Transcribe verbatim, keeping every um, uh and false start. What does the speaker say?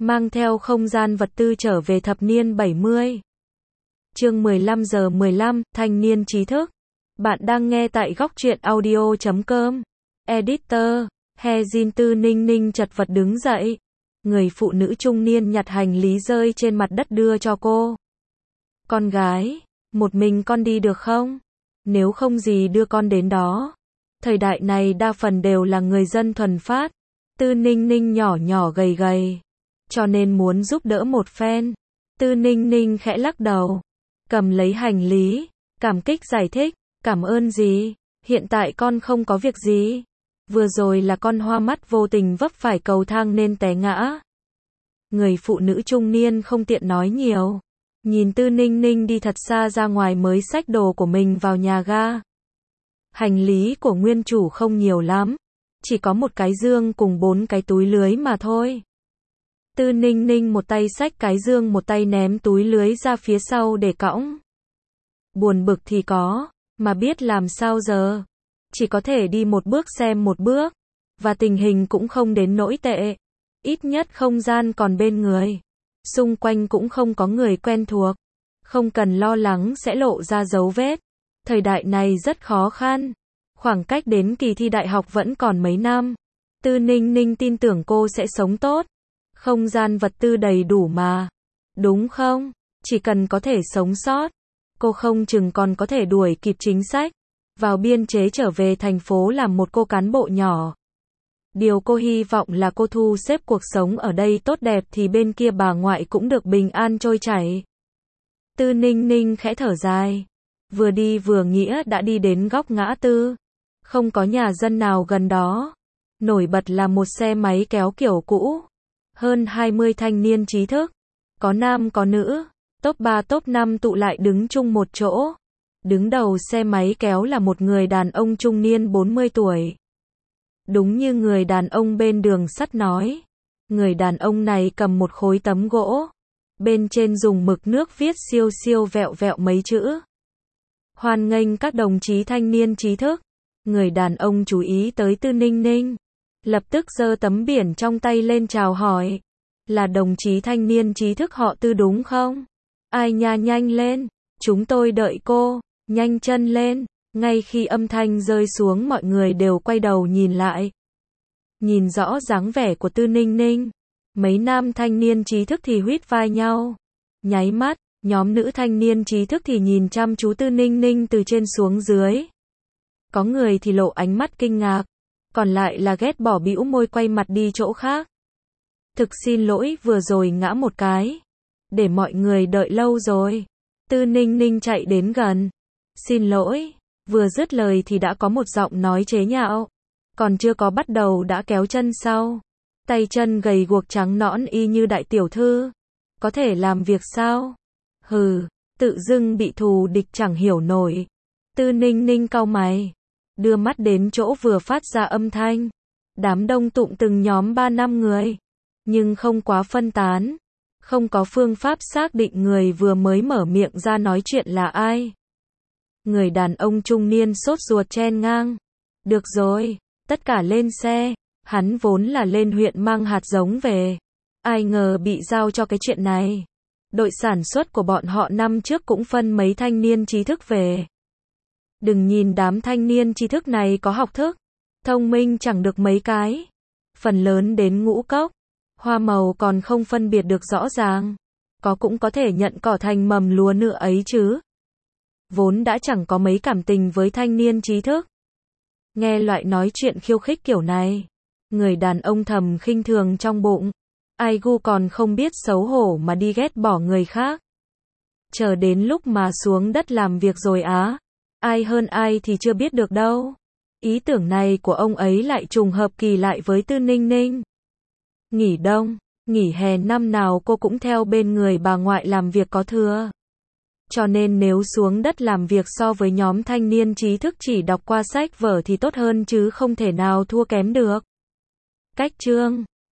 mang theo không gian vật tư trở về thập niên bảy mươi. Chương mười lăm giờ mười lăm, thanh niên trí thức. Bạn đang nghe tại góc truyện audio chấm com. Editor, He Jin. Tư Ninh Ninh chật vật đứng dậy. Người phụ nữ trung niên nhặt hành lý rơi trên mặt đất đưa cho cô. Con gái, một mình con đi được không? Nếu không gì đưa con đến đó. Thời đại này đa phần đều là người dân thuần phát. Tư Ninh Ninh nhỏ nhỏ gầy gầy, cho nên muốn giúp đỡ một phen. Tư Ninh Ninh khẽ lắc đầu, cầm lấy hành lý, cảm kích giải thích, cảm ơn gì, hiện tại con không có việc gì. Vừa rồi là con hoa mắt vô tình vấp phải cầu thang nên té ngã. Người phụ nữ trung niên không tiện nói nhiều, nhìn Tư Ninh Ninh đi thật xa ra ngoài mới xách đồ của mình vào nhà ga. Hành lý của nguyên chủ không nhiều lắm, chỉ có một cái dương cùng bốn cái túi lưới mà thôi. Tư Ninh Ninh một tay xách cái dương một tay ném túi lưới ra phía sau để cõng. Buồn bực thì có, mà biết làm sao giờ. Chỉ có thể đi một bước xem một bước, và tình hình cũng không đến nỗi tệ. Ít nhất không gian còn bên người. Xung quanh cũng không có người quen thuộc. Không cần lo lắng sẽ lộ ra dấu vết. Thời đại này rất khó khăn. Khoảng cách đến kỳ thi đại học vẫn còn mấy năm. Tư Ninh Ninh tin tưởng cô sẽ sống tốt. Không gian vật tư đầy đủ mà. Đúng không? Chỉ cần có thể sống sót, cô không chừng còn có thể đuổi kịp chính sách. Vào biên chế trở về thành phố làm một cô cán bộ nhỏ. Điều cô hy vọng là cô thu xếp cuộc sống ở đây tốt đẹp thì bên kia bà ngoại cũng được bình an trôi chảy. Tư Ninh Ninh khẽ thở dài. Vừa đi vừa nghĩa đã đi đến góc ngã tư. Không có nhà dân nào gần đó. Nổi bật là một xe máy kéo kiểu cũ. Hơn hai mươi thanh niên trí thức. Có nam có nữ. Top ba top năm tụ lại đứng chung một chỗ. Đứng đầu xe máy kéo là một người đàn ông trung niên bốn mươi tuổi. Đúng như người đàn ông bên đường sắt nói. Người đàn ông này cầm một khối tấm gỗ. Bên trên dùng mực nước viết siêu siêu vẹo vẹo mấy chữ. Hoan nghênh các đồng chí thanh niên trí thức. Người đàn ông chú ý tới Tư Ninh Ninh. Lập tức giơ tấm biển trong tay lên chào hỏi. Là đồng chí thanh niên trí thức họ Tư đúng không? Ai nha, nhanh lên. Chúng tôi đợi cô. Nhanh chân lên. Ngay khi âm thanh rơi xuống mọi người đều quay đầu nhìn lại. Nhìn rõ dáng vẻ của Tư Ninh Ninh. Mấy nam thanh niên trí thức thì huýt vai nhau. Nháy mắt, nhóm nữ thanh niên trí thức thì nhìn chăm chú Tư Ninh Ninh từ trên xuống dưới. Có người thì lộ ánh mắt kinh ngạc. Còn lại là ghét bỏ bĩu môi quay mặt đi chỗ khác. Thực xin lỗi vừa rồi ngã một cái. Để mọi người đợi lâu rồi. Tư Ninh Ninh chạy đến gần. Xin lỗi. Vừa dứt lời thì đã có một giọng nói chế nhạo. Còn chưa có bắt đầu đã kéo chân sau. Tay chân gầy guộc trắng nõn y như đại tiểu thư. Có thể làm việc sao? Hừ, tự dưng bị thù địch chẳng hiểu nổi. Tư Ninh Ninh cau mày. Đưa mắt đến chỗ vừa phát ra âm thanh. Đám đông tụng từng nhóm ba năm người. Nhưng không quá phân tán. Không có phương pháp xác định người vừa mới mở miệng ra nói chuyện là ai. Người đàn ông trung niên sốt ruột chen ngang. Được rồi, tất cả lên xe. Hắn vốn là lên huyện mang hạt giống về. Ai ngờ bị giao cho cái chuyện này. Đội sản xuất của bọn họ năm trước cũng phân mấy thanh niên trí thức về. Đừng nhìn đám thanh niên trí thức này có học thức. Thông minh chẳng được mấy cái. Phần lớn đến ngũ cốc. Hoa màu còn không phân biệt được rõ ràng. Có cũng có thể nhận cỏ thành mầm lúa nữa ấy chứ. Vốn đã chẳng có mấy cảm tình với thanh niên trí thức. Nghe loại nói chuyện khiêu khích kiểu này. Người đàn ông thầm khinh thường trong bụng. Ai gu còn không biết xấu hổ mà đi ghét bỏ người khác. Chờ đến lúc mà xuống đất làm việc rồi á. Ai hơn ai thì chưa biết được đâu. Ý tưởng này của ông ấy lại trùng hợp kỳ lại với Tư Ninh Ninh. Nghỉ đông, nghỉ hè năm nào cô cũng theo bên người bà ngoại làm việc có thừa. Cho nên nếu xuống đất làm việc so với nhóm thanh niên trí thức chỉ đọc qua sách vở thì tốt hơn chứ không thể nào thua kém được. Cách chương